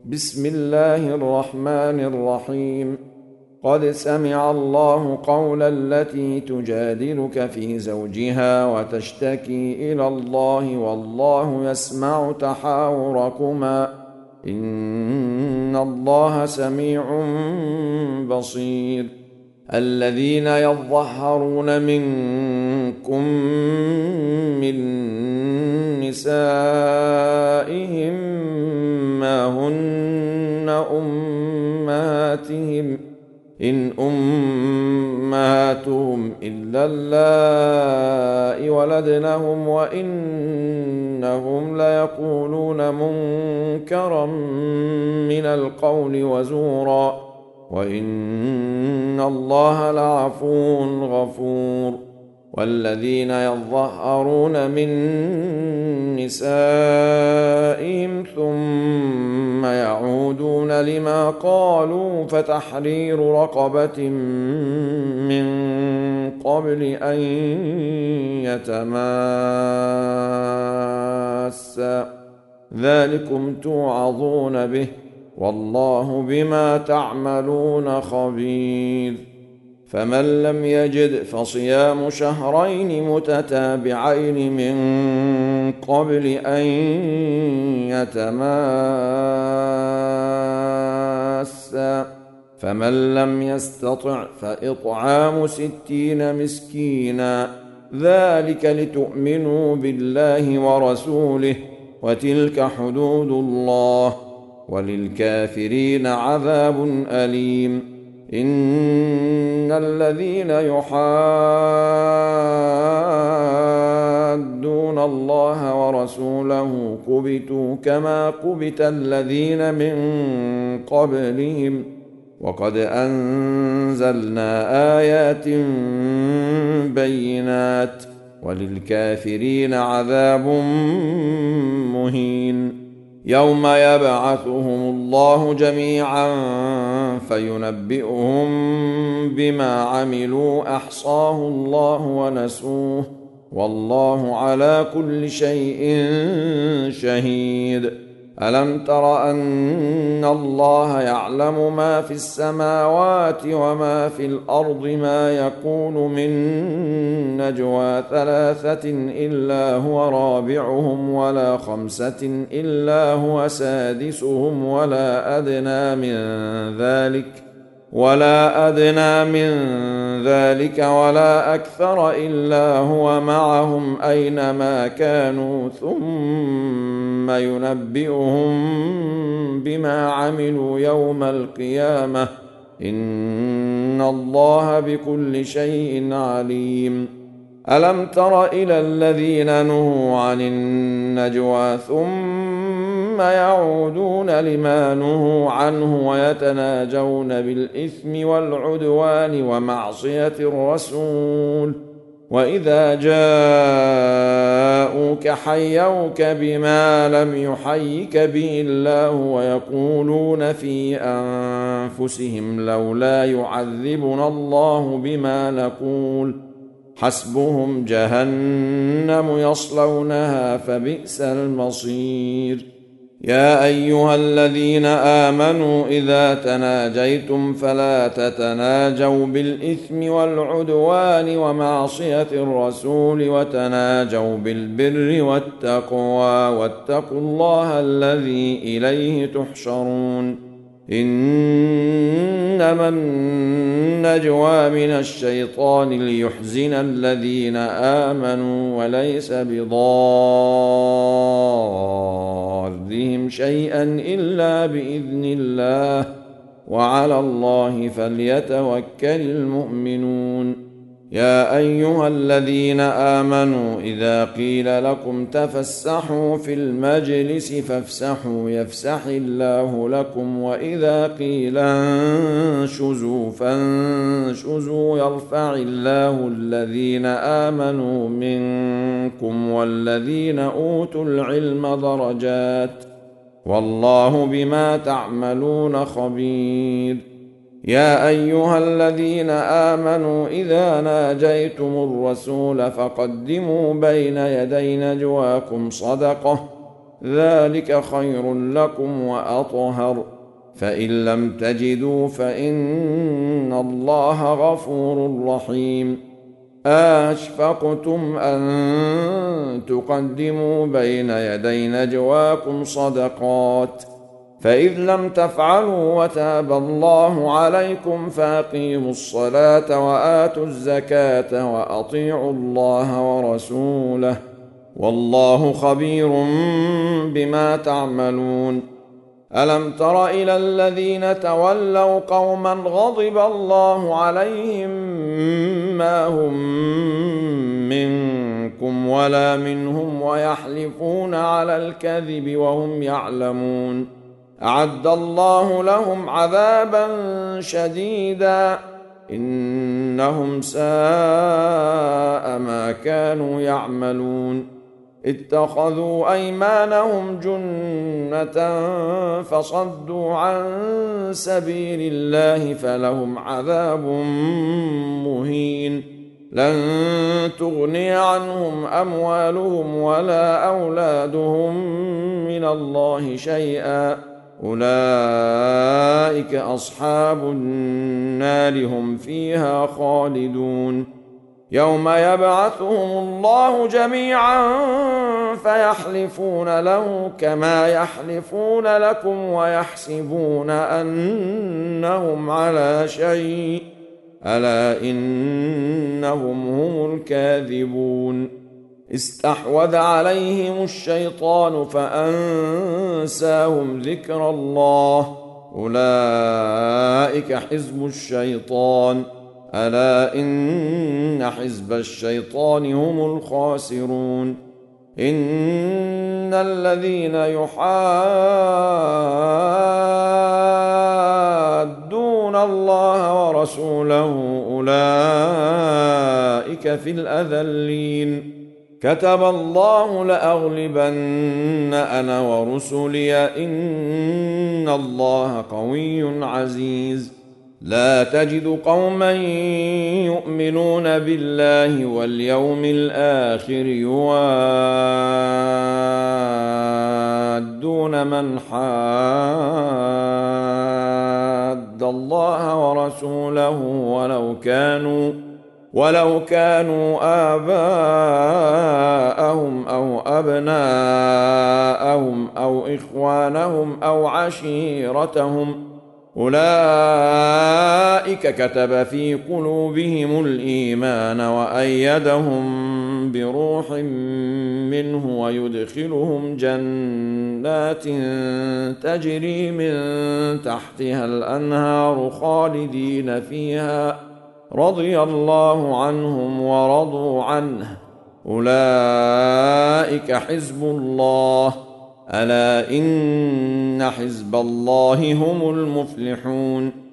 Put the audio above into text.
بسم الله الرحمن الرحيم. قد سمع الله قول التي تجادلك في زوجها وتشتكي إلى الله والله يسمع تحاوركما إن الله سميع بصير. الذين يظهرون منكم من نسائهم ما هن أمهاتهم إن أمهاتهم إلا اللائي ولدنهم وإنهم ليقولون منكرا من القول وزورا وإن الله لعفو غفور. والذين يظهرون من نسائهم ثم يعودون لما قالوا فتحرير رقبة من قبل أن يتماسا ذلكم توعظون به والله بما تعملون خبير. فمن لم يجد فصيام شهرين متتابعين من قبل أن يتماسا فمن لم يستطع فإطعام 60 مسكينا ذلك لتؤمنوا بالله ورسوله وتلك حدود الله وللكافرين عذاب أليم. إن الذين يحادون الله ورسوله كبتوا كما كبت الذين من قبلهم وقد أنزلنا آيات بينات وللكافرين عذاب مهين. يوم يبعثهم الله جميعا فينبئهم بما عملوا أحصاه الله ونسوه والله على كل شيء شهيد. ألم تر أن الله يعلم ما في السماوات وما في الأرض ما يكون من نجوى 3 إلا هو رابعهم ولا 5 إلا هو سادسهم ولا أدنى من ذلك ولا أكثر إلا هو معهم أينما كانوا ثم ينبئهم بما عملوا يوم القيامة إن الله بكل شيء عليم. ألم تر إلى الذين نهوا عن النجوى ثم يعودون لما نهوا عنه ويتناجون بالإثم والعدوان ومعصية الرسول وإذا جاءوك حيوك بما لم يحيك به الله ويقولون في أنفسهم لولا يعذبنا الله بما نقول حسبهم جهنم يصلونها فبئس المصير. يا أيها الذين آمنوا إذا تناجيتم فلا تتناجوا بالإثم والعدوان ومعصية الرسول وتناجوا بالبر والتقوى واتقوا الله الذي إليه تحشرون. إنما النجوى من الشيطان ليحزن الذين آمنوا وليس بضارهم شيئا إلا بإذن الله وعلى الله فليتوكل المؤمنون. يا أيها الذين آمنوا إذا قيل لكم تفسحوا في المجلس فافسحوا يفسح الله لكم وإذا قيل انشزوا فانشزوا يرفع الله الذين آمنوا منكم والذين أوتوا العلم درجات والله بما تعملون خبير. يا أيها الذين آمنوا إذا ناجيتم الرسول فقدموا بين يدي نجواكم صدقة ذلك خير لكم وأطهر، فإن لم تجدوا فإن الله غفور رحيم. أشفقتم أن تقدموا بين يدي نجواكم صدقات، فإذ لم تفعلوا وتاب الله عليكم فأقيموا الصلاة وآتوا الزكاة وأطيعوا الله ورسوله، والله خبير بما تعملون. ألم تر إلى الذين تولوا قوما غضب الله عليهم ما هم منكم ولا منهم ويحلفون على الكذب وهم يعلمون، أعد الله لهم عذابا شديدا إنهم ساء ما كانوا يعملون. اتخذوا أيمانهم جنة فصدوا عن سبيل الله فلهم عذاب مهين. لن تغني عنهم أموالهم ولا أولادهم من الله شيئا، أولئك أصحاب النار هم فيها خالدون. يوم يبعثهم الله جميعا فيحلفون له كما يحلفون لكم ويحسبون أنهم على شيء، ألا إنهم هم الكاذبون. استحوذ عليهم الشيطان فأنساهم ذكر الله، أولئك حزب الشيطان، ألا إن حزب الشيطان هم الخاسرون. إن الذين يحادون الله ورسوله أولئك في الأذلين. كتب الله لأغلبن أنا ورسلي إن الله قوي عزيز. لا تجد قوما يؤمنون بالله واليوم الآخر يوادون من حاد الله ورسوله ولو كانوا آباءهم أو أبناءهم أو إخوانهم أو عشيرتهم، أولئك كتب في قلوبهم الإيمان وأيدهم بروح منه ويدخلهم جنات تجري من تحتها الأنهار خالدين فيها، رضي الله عنهم ورضوا عنه، أولئك حزب الله، ألا إن حزب الله هم المفلحون.